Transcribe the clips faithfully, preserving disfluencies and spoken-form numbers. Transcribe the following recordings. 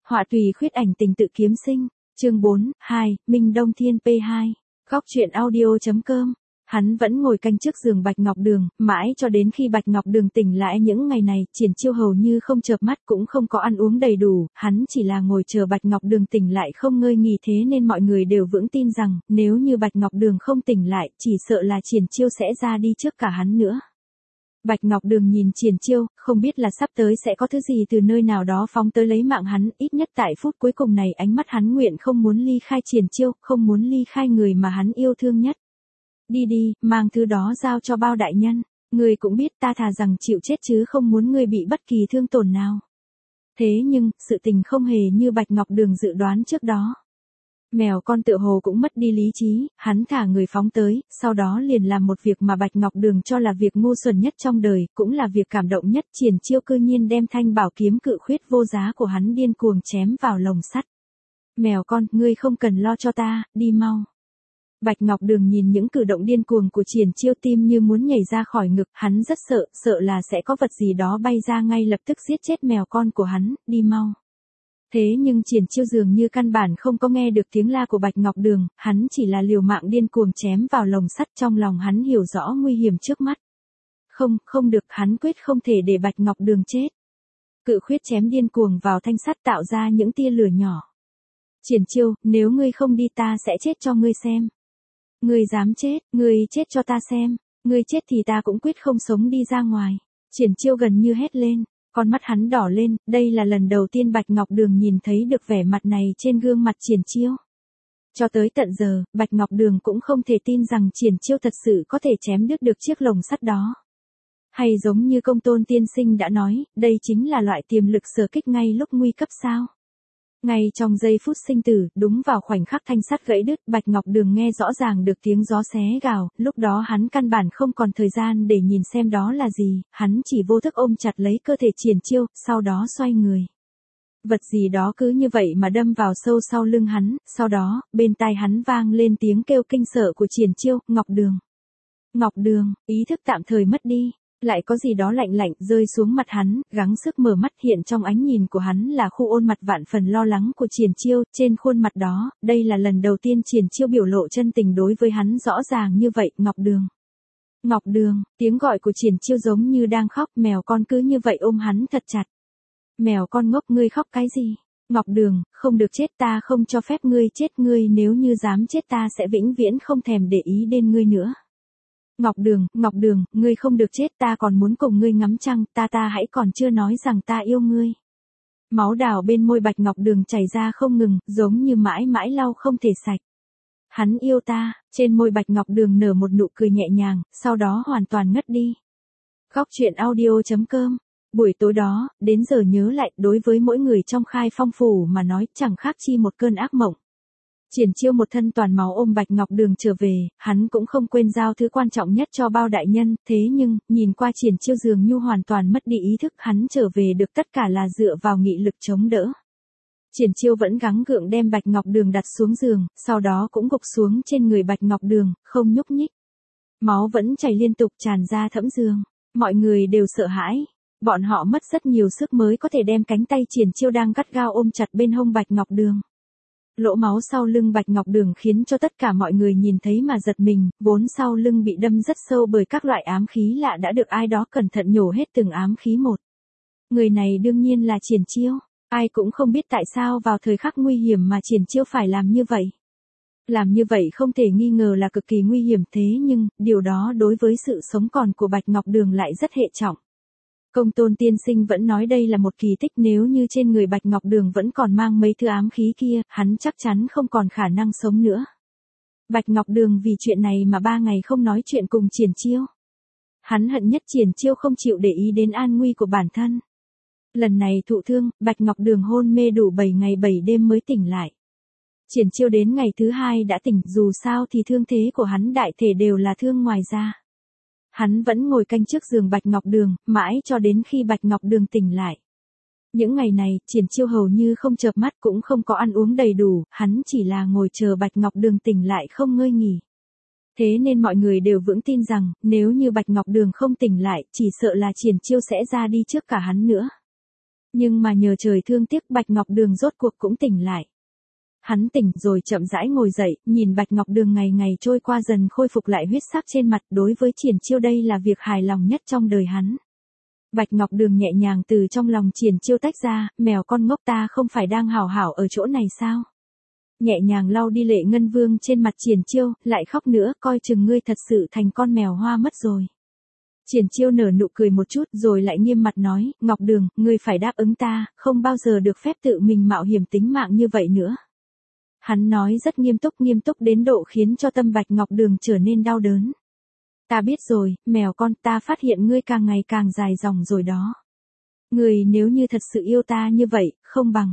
Họa tùy khuyết ảnh tình tự kiếm sinh. Chương bốn, hai, Minh Đông Thiên pê hai. Góc truyện audio chấm com. Hắn vẫn ngồi canh trước giường Bạch Ngọc Đường, mãi cho đến khi Bạch Ngọc Đường tỉnh lại. Những ngày này, Triển Chiêu hầu như không chợp mắt cũng không có ăn uống đầy đủ, hắn chỉ là ngồi chờ Bạch Ngọc Đường tỉnh lại không ngơi nghỉ, thế nên mọi người đều vững tin rằng, nếu như Bạch Ngọc Đường không tỉnh lại, chỉ sợ là Triển Chiêu sẽ ra đi trước cả hắn nữa. Bạch Ngọc Đường nhìn Triển Chiêu, không biết là sắp tới sẽ có thứ gì từ nơi nào đó phóng tới lấy mạng hắn, ít nhất tại phút cuối cùng này ánh mắt hắn nguyện không muốn ly khai Triển Chiêu, không muốn ly khai người mà hắn yêu thương nhất. Đi đi, mang thứ đó giao cho Bao đại nhân, ngươi cũng biết ta thà rằng chịu chết chứ không muốn ngươi bị bất kỳ thương tổn nào. Thế nhưng, sự tình không hề như Bạch Ngọc Đường dự đoán trước đó. Mèo con tựa hồ cũng mất đi lý trí, hắn thả người phóng tới, sau đó liền làm một việc mà Bạch Ngọc Đường cho là việc ngu xuẩn nhất trong đời, cũng là việc cảm động nhất. Triển Chiêu cư nhiên đem thanh bảo kiếm cự khuyết vô giá của hắn điên cuồng chém vào lồng sắt. Mèo con, ngươi không cần lo cho ta, đi mau. Bạch Ngọc Đường nhìn những cử động điên cuồng của Triển Chiêu, tim như muốn nhảy ra khỏi ngực, hắn rất sợ, sợ là sẽ có vật gì đó bay ra ngay lập tức giết chết mèo con của hắn, đi mau. Thế nhưng Triển Chiêu dường như căn bản không có nghe được tiếng la của Bạch Ngọc Đường, hắn chỉ là liều mạng điên cuồng chém vào lồng sắt. Trong lòng hắn hiểu rõ nguy hiểm trước mắt. Không, không được, hắn quyết không thể để Bạch Ngọc Đường chết. Cự khuyết chém điên cuồng vào thanh sắt tạo ra những tia lửa nhỏ. Triển Chiêu, nếu ngươi không đi ta sẽ chết cho ngươi xem. Ngươi dám chết, ngươi chết cho ta xem, ngươi chết thì ta cũng quyết không sống đi ra ngoài. Triển Chiêu gần như hét lên, con mắt hắn đỏ lên, đây là lần đầu tiên Bạch Ngọc Đường nhìn thấy được vẻ mặt này trên gương mặt Triển Chiêu. Cho tới tận giờ, Bạch Ngọc Đường cũng không thể tin rằng Triển Chiêu thật sự có thể chém đứt được chiếc lồng sắt đó. Hay giống như Công Tôn tiên sinh đã nói, đây chính là loại tiềm lực sở kích ngay lúc nguy cấp sao? Ngay trong giây phút sinh tử, đúng vào khoảnh khắc thanh sắt gãy đứt, Bạch Ngọc Đường nghe rõ ràng được tiếng gió xé gào, lúc đó hắn căn bản không còn thời gian để nhìn xem đó là gì, hắn chỉ vô thức ôm chặt lấy cơ thể Triển Chiêu, sau đó xoay người. Vật gì đó cứ như vậy mà đâm vào sâu sau lưng hắn, sau đó, bên tai hắn vang lên tiếng kêu kinh sợ của Triển Chiêu, Ngọc Đường. Ngọc Đường, ý thức tạm thời mất đi. Lại có gì đó lạnh lạnh rơi xuống mặt hắn, gắng sức mở mắt, hiện trong ánh nhìn của hắn là khu ôn mặt vạn phần lo lắng của Triển Chiêu. Trên khuôn mặt đó, đây là lần đầu tiên Triển Chiêu biểu lộ chân tình đối với hắn rõ ràng như vậy. Ngọc Đường. Ngọc Đường, tiếng gọi của Triển Chiêu giống như đang khóc, mèo con cứ như vậy ôm hắn thật chặt. Mèo con ngốc, ngươi khóc cái gì? Ngọc Đường, không được chết, ta không cho phép ngươi chết, ngươi nếu như dám chết ta sẽ vĩnh viễn không thèm để ý đến ngươi nữa. Ngọc Đường, Ngọc Đường, ngươi không được chết, ta còn muốn cùng ngươi ngắm trăng, ta ta hãy còn chưa nói rằng ta yêu ngươi. Máu đào bên môi Bạch Ngọc Đường chảy ra không ngừng, giống như mãi mãi lau không thể sạch. Hắn yêu ta, trên môi Bạch Ngọc Đường nở một nụ cười nhẹ nhàng, sau đó hoàn toàn ngất đi. Góc truyện audio chấm com. Buổi tối đó, đến giờ nhớ lại, đối với mỗi người trong Khai Phong phủ mà nói, chẳng khác chi một cơn ác mộng. Triển Chiêu một thân toàn máu ôm Bạch Ngọc Đường trở về, hắn cũng không quên giao thứ quan trọng nhất cho Bao đại nhân, thế nhưng, nhìn qua Triển Chiêu dường như hoàn toàn mất đi ý thức, hắn trở về được tất cả là dựa vào nghị lực chống đỡ. Triển Chiêu vẫn gắng gượng đem Bạch Ngọc Đường đặt xuống giường, sau đó cũng gục xuống trên người Bạch Ngọc Đường, không nhúc nhích. Máu vẫn chảy liên tục tràn ra thẫm giường, mọi người đều sợ hãi. Bọn họ mất rất nhiều sức mới có thể đem cánh tay Triển Chiêu đang gắt gao ôm chặt bên hông Bạch Ngọc Đường. Lỗ máu sau lưng Bạch Ngọc Đường khiến cho tất cả mọi người nhìn thấy mà giật mình, vốn sau lưng bị đâm rất sâu bởi các loại ám khí lạ đã được ai đó cẩn thận nhổ hết từng ám khí một. Người này đương nhiên là Triển Chiêu, ai cũng không biết tại sao vào thời khắc nguy hiểm mà Triển Chiêu phải làm như vậy. Làm như vậy không thể nghi ngờ là cực kỳ nguy hiểm, thế nhưng, điều đó đối với sự sống còn của Bạch Ngọc Đường lại rất hệ trọng. Công Tôn tiên sinh vẫn nói đây là một kỳ tích, nếu như trên người Bạch Ngọc Đường vẫn còn mang mấy thứ ám khí kia, hắn chắc chắn không còn khả năng sống nữa. Bạch Ngọc Đường vì chuyện này mà ba ngày không nói chuyện cùng Triển Chiêu. Hắn hận nhất Triển Chiêu không chịu để ý đến an nguy của bản thân. Lần này thụ thương, Bạch Ngọc Đường hôn mê đủ bảy ngày bảy đêm mới tỉnh lại. Triển Chiêu đến ngày thứ hai đã tỉnh, dù sao thì thương thế của hắn đại thể đều là thương ngoài da. Hắn vẫn ngồi canh trước giường Bạch Ngọc Đường, mãi cho đến khi Bạch Ngọc Đường tỉnh lại. Những ngày này, Triển Chiêu hầu như không chợp mắt cũng không có ăn uống đầy đủ, hắn chỉ là ngồi chờ Bạch Ngọc Đường tỉnh lại không ngơi nghỉ. Thế nên mọi người đều vững tin rằng, nếu như Bạch Ngọc Đường không tỉnh lại, chỉ sợ là Triển Chiêu sẽ ra đi trước cả hắn nữa. Nhưng mà nhờ trời thương tiếc Bạch Ngọc Đường rốt cuộc cũng tỉnh lại. Hắn tỉnh rồi chậm rãi ngồi dậy, nhìn Bạch Ngọc Đường ngày ngày trôi qua dần khôi phục lại huyết sắc trên mặt, đối với Triển Chiêu đây là việc hài lòng nhất trong đời hắn. Bạch Ngọc Đường nhẹ nhàng từ trong lòng Triển Chiêu tách ra, mèo con ngốc ta không phải đang hảo hảo ở chỗ này sao? Nhẹ nhàng lau đi lệ ngân vương trên mặt Triển Chiêu, lại khóc nữa, coi chừng ngươi thật sự thành con mèo hoa mất rồi. Triển Chiêu nở nụ cười một chút rồi lại nghiêm mặt nói, Ngọc Đường, ngươi phải đáp ứng ta, không bao giờ được phép tự mình mạo hiểm tính mạng như vậy nữa. Hắn nói rất nghiêm túc nghiêm túc đến độ khiến cho tâm Bạch Ngọc Đường trở nên đau đớn. Ta biết rồi, mèo con, ta phát hiện ngươi càng ngày càng dài dòng rồi đó. Ngươi nếu như thật sự yêu ta như vậy, không bằng.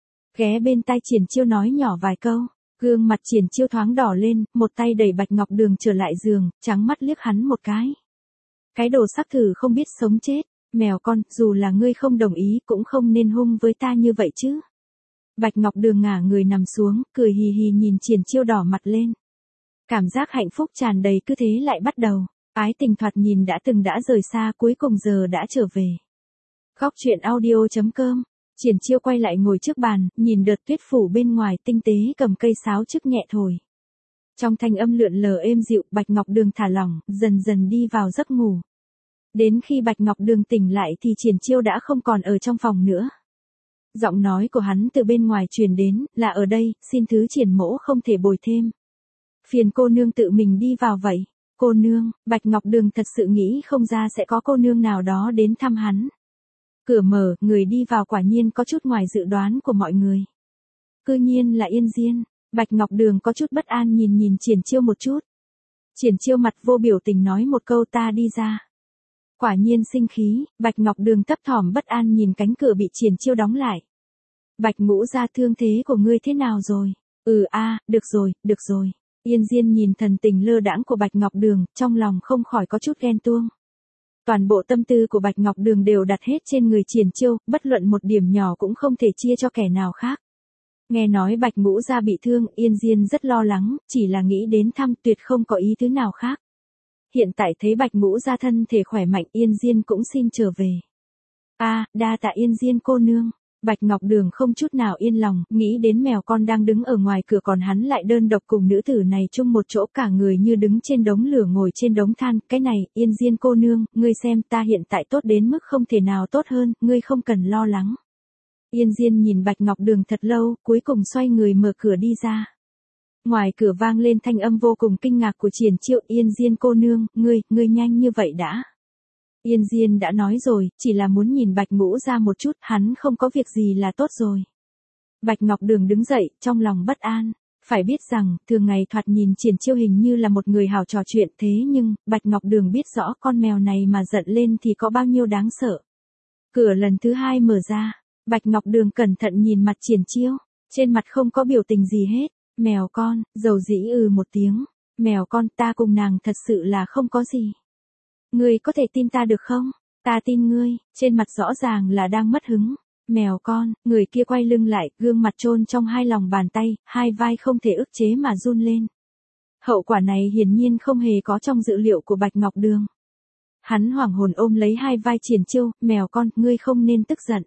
Ghé bên tai Triển Chiêu nói nhỏ vài câu, gương mặt Triển Chiêu thoáng đỏ lên, một tay đẩy Bạch Ngọc Đường trở lại giường, trắng mắt liếc hắn một cái. Cái đồ sắc thử không biết sống chết, mèo con, dù là ngươi không đồng ý cũng không nên hung với ta như vậy chứ. Bạch Ngọc Đường ngả người nằm xuống, cười hì hì nhìn Triển Chiêu đỏ mặt lên. Cảm giác hạnh phúc tràn đầy cứ thế lại bắt đầu, ái tình thoạt nhìn đã từng đã rời xa cuối cùng giờ đã trở về. Góc truyện audio chấm com, Triển Chiêu quay lại ngồi trước bàn, nhìn đợt tuyết phủ bên ngoài tinh tế cầm cây sáo chức nhẹ thổi. Trong thanh âm lượn lờ êm dịu, Bạch Ngọc Đường thả lỏng, dần dần đi vào giấc ngủ. Đến khi Bạch Ngọc Đường tỉnh lại thì Triển Chiêu đã không còn ở trong phòng nữa. Giọng nói của hắn từ bên ngoài truyền đến, là ở đây, xin thứ Triển mỗ không thể bồi thêm. Phiền cô nương tự mình đi vào vậy. Cô nương, Bạch Ngọc Đường thật sự nghĩ không ra sẽ có cô nương nào đó đến thăm hắn. Cửa mở, người đi vào quả nhiên có chút ngoài dự đoán của mọi người. Cư nhiên là Yên Diên. Bạch Ngọc Đường có chút bất an nhìn nhìn Triển Chiêu một chút. Triển Chiêu mặt vô biểu tình nói một câu ta đi ra. Quả nhiên sinh khí, Bạch Ngọc Đường thấp thỏm bất an nhìn cánh cửa bị Triển Chiêu đóng lại. Bạch Ngũ gia thương thế của ngươi thế nào rồi? Ừ a, được rồi, được rồi. Yên Diên nhìn thần tình lơ đãng của Bạch Ngọc Đường, trong lòng không khỏi có chút ghen tuông. Toàn bộ tâm tư của Bạch Ngọc Đường đều đặt hết trên người Triển Chiêu, bất luận một điểm nhỏ cũng không thể chia cho kẻ nào khác. Nghe nói Bạch Ngũ gia bị thương, Yên Diên rất lo lắng, chỉ là nghĩ đến thăm tuyệt không có ý tứ nào khác. Hiện tại thấy Bạch Ngũ gia thân thể khỏe mạnh, Yên Diên cũng xin trở về. A, đa tạ Yên Diên cô nương. Bạch Ngọc Đường không chút nào yên lòng, nghĩ đến mèo con đang đứng ở ngoài cửa còn hắn lại đơn độc cùng nữ tử này chung một chỗ, cả người như đứng trên đống lửa ngồi trên đống than. Cái này, Yên Diên cô nương, ngươi xem ta hiện tại tốt đến mức không thể nào tốt hơn, ngươi không cần lo lắng. Yên Diên nhìn Bạch Ngọc Đường thật lâu, cuối cùng xoay người mở cửa đi ra. Ngoài cửa vang lên thanh âm vô cùng kinh ngạc của Triển Chiêu, Yên Diên cô nương, ngươi, ngươi nhanh như vậy đã. Yên Diên đã nói rồi, chỉ là muốn nhìn Bạch Ngũ ra một chút, hắn không có việc gì là tốt rồi. Bạch Ngọc Đường đứng dậy, trong lòng bất an. Phải biết rằng, thường ngày thoạt nhìn Triển Chiêu hình như là một người hào trò chuyện, thế nhưng, Bạch Ngọc Đường biết rõ con mèo này mà giận lên thì có bao nhiêu đáng sợ. Cửa lần thứ hai mở ra, Bạch Ngọc Đường cẩn thận nhìn mặt Triển Chiêu, trên mặt không có biểu tình gì hết. Mèo con, dầu dĩ ừ một tiếng. Mèo con, ta cùng nàng thật sự là không có gì. Ngươi có thể tin ta được không? Ta tin ngươi, trên mặt rõ ràng là đang mất hứng. Mèo con, người kia quay lưng lại, gương mặt chôn trong hai lòng bàn tay, hai vai không thể ức chế mà run lên. Hậu quả này hiển nhiên không hề có trong dự liệu của Bạch Ngọc Đường. Hắn hoảng hồn ôm lấy hai vai Triển Chiêu, mèo con, ngươi không nên tức giận.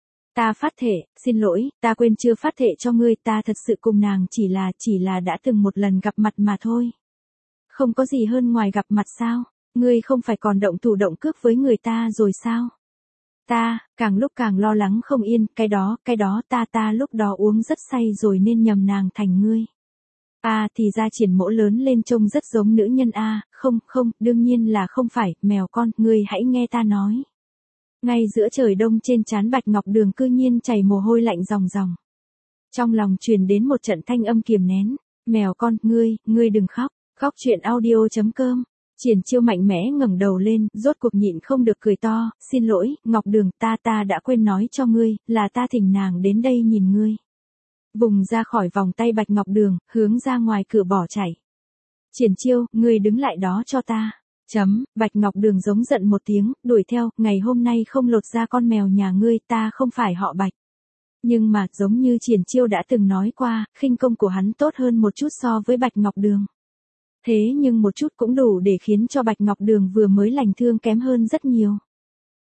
Ta phát thệ, xin lỗi, ta quên chưa phát thệ cho ngươi, ta thật sự cùng nàng chỉ là, chỉ là đã từng một lần gặp mặt mà thôi. Không có gì hơn ngoài gặp mặt sao, ngươi không phải còn động thủ động cước với người ta rồi sao? Ta, càng lúc càng lo lắng không yên, cái đó, cái đó ta ta lúc đó uống rất say rồi nên nhầm nàng thành ngươi. À thì ra Triển mỗ lớn lên trông rất giống nữ nhân a, à, không, không, đương nhiên là không phải, mèo con, ngươi hãy nghe ta nói. Ngay giữa trời đông trên trán Bạch Ngọc Đường cư nhiên chảy mồ hôi lạnh ròng ròng. Trong lòng truyền đến một trận thanh âm kiềm nén, mèo con, ngươi, ngươi đừng khóc. Góc truyện audio chấm com. Triển Chiêu mạnh mẽ ngẩng đầu lên, rốt cuộc nhịn không được cười to, xin lỗi, Ngọc Đường, ta ta đã quên nói cho ngươi, là ta thỉnh nàng đến đây nhìn ngươi. Vùng ra khỏi vòng tay Bạch Ngọc Đường, hướng ra ngoài cửa bỏ chạy. Triển Chiêu, ngươi đứng lại đó cho ta. Chấm, Bạch Ngọc Đường giống giận một tiếng, đuổi theo, ngày hôm nay không lột ra con mèo nhà ngươi, ta không phải họ Bạch. Nhưng mà, giống như Triển Chiêu đã từng nói qua, khinh công của hắn tốt hơn một chút so với Bạch Ngọc Đường. Thế nhưng một chút cũng đủ để khiến cho Bạch Ngọc Đường vừa mới lành thương kém hơn rất nhiều.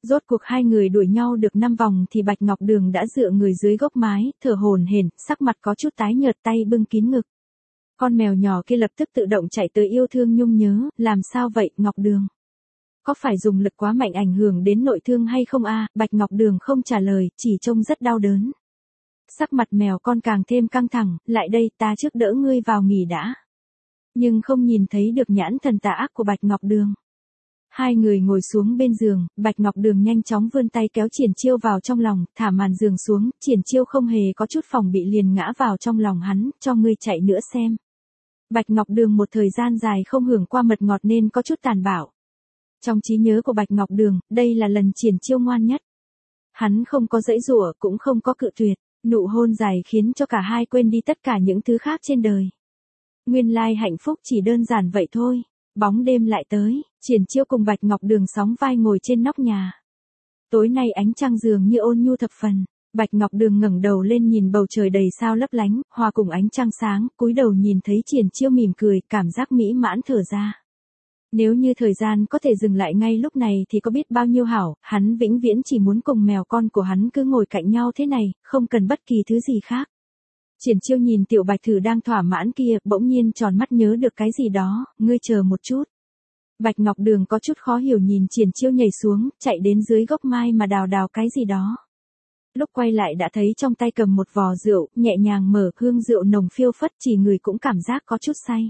Rốt cuộc hai người đuổi nhau được năm vòng thì Bạch Ngọc Đường đã dựa người dưới gốc mái, thở hổn hển, sắc mặt có chút tái nhợt, tay bưng kín ngực. Con mèo nhỏ kia lập tức tự động chạy tới yêu thương nhung nhớ, làm sao vậy, Ngọc Đường? Có phải dùng lực quá mạnh ảnh hưởng đến nội thương hay không a? Bạch Ngọc Đường không trả lời, chỉ trông rất đau đớn. Sắc mặt mèo con càng thêm căng thẳng, lại đây ta trước đỡ ngươi vào nghỉ đã. Nhưng không nhìn thấy được nhãn thần tà ác của Bạch Ngọc Đường. Hai người ngồi xuống bên giường, Bạch Ngọc Đường nhanh chóng vươn tay kéo Triển Chiêu vào trong lòng, thả màn giường xuống, Triển Chiêu không hề có chút phòng bị liền ngã vào trong lòng hắn, cho ngươi chạy nữa xem. Bạch Ngọc Đường một thời gian dài không hưởng qua mật ngọt nên có chút tàn bạo. Trong trí nhớ của Bạch Ngọc Đường, đây là lần Triển Chiêu ngoan nhất. Hắn không có giãy giụa, cũng không có cự tuyệt, nụ hôn dài khiến cho cả hai quên đi tất cả những thứ khác trên đời. Nguyên lai hạnh phúc chỉ đơn giản vậy thôi. Bóng đêm lại tới, Triển Chiêu cùng Bạch Ngọc Đường sóng vai ngồi trên nóc nhà. Tối nay ánh trăng dường như ôn nhu thập phần. Bạch Ngọc Đường ngẩng đầu lên nhìn bầu trời đầy sao lấp lánh, hòa cùng ánh trăng sáng, cúi đầu nhìn thấy Triển Chiêu mỉm cười, cảm giác mỹ mãn thở ra. Nếu như thời gian có thể dừng lại ngay lúc này thì có biết bao nhiêu hảo, hắn vĩnh viễn chỉ muốn cùng mèo con của hắn cứ ngồi cạnh nhau thế này, không cần bất kỳ thứ gì khác. Triển Chiêu nhìn Tiểu Bạch Thử đang thỏa mãn kia, bỗng nhiên tròn mắt nhớ được cái gì đó, ngươi chờ một chút. Bạch Ngọc Đường có chút khó hiểu nhìn Triển Chiêu nhảy xuống, chạy đến dưới gốc mai mà đào đào cái gì đó. Lúc quay lại đã thấy trong tay cầm một vò rượu, nhẹ nhàng mở, hương rượu nồng phiêu phất, chỉ người cũng cảm giác có chút say.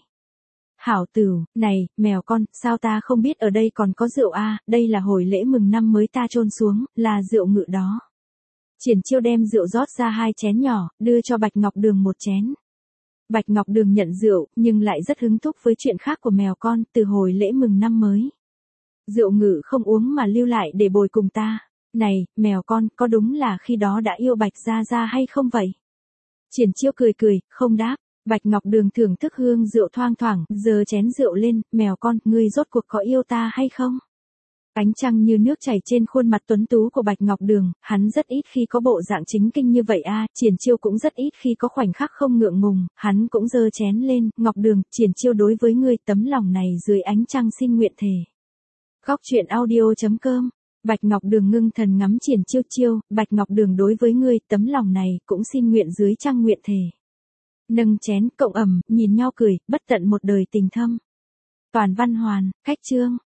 Hảo Tửu, này, mèo con, sao ta không biết ở đây còn có rượu a? Đây là hồi lễ mừng năm mới ta chôn xuống, là rượu ngự đó. Triển Chiêu đem rượu rót ra hai chén nhỏ, đưa cho Bạch Ngọc Đường một chén. Bạch Ngọc Đường nhận rượu, nhưng lại rất hứng thú với chuyện khác của mèo con, từ hồi lễ mừng năm mới. Rượu ngự không uống mà lưu lại để bồi cùng ta. Này, mèo con, có đúng là khi đó đã yêu Bạch Gia Gia hay không vậy? Triển Chiêu cười cười, không đáp. Bạch Ngọc Đường thưởng thức hương rượu thoang thoảng, giơ chén rượu lên, mèo con, ngươi rốt cuộc có yêu ta hay không? Ánh trăng như nước chảy trên khuôn mặt tuấn tú của Bạch Ngọc Đường, hắn rất ít khi có bộ dạng chính kinh như vậy a, Triển Chiêu cũng rất ít khi có khoảnh khắc không ngượng ngùng, hắn cũng giơ chén lên, Ngọc Đường, Triển Chiêu đối với ngươi tấm lòng này dưới ánh trăng xin nguyện thề. Góc truyện audio chấm com. Bạch Ngọc Đường ngưng thần ngắm Triển Chiêu Chiêu, Bạch Ngọc Đường đối với ngươi tấm lòng này cũng xin nguyện dưới trăng nguyện thề. Nâng chén, cộng ẩm, nhìn nhau cười, bất tận một đời tình thâm. Toàn văn hoàn, cách chương.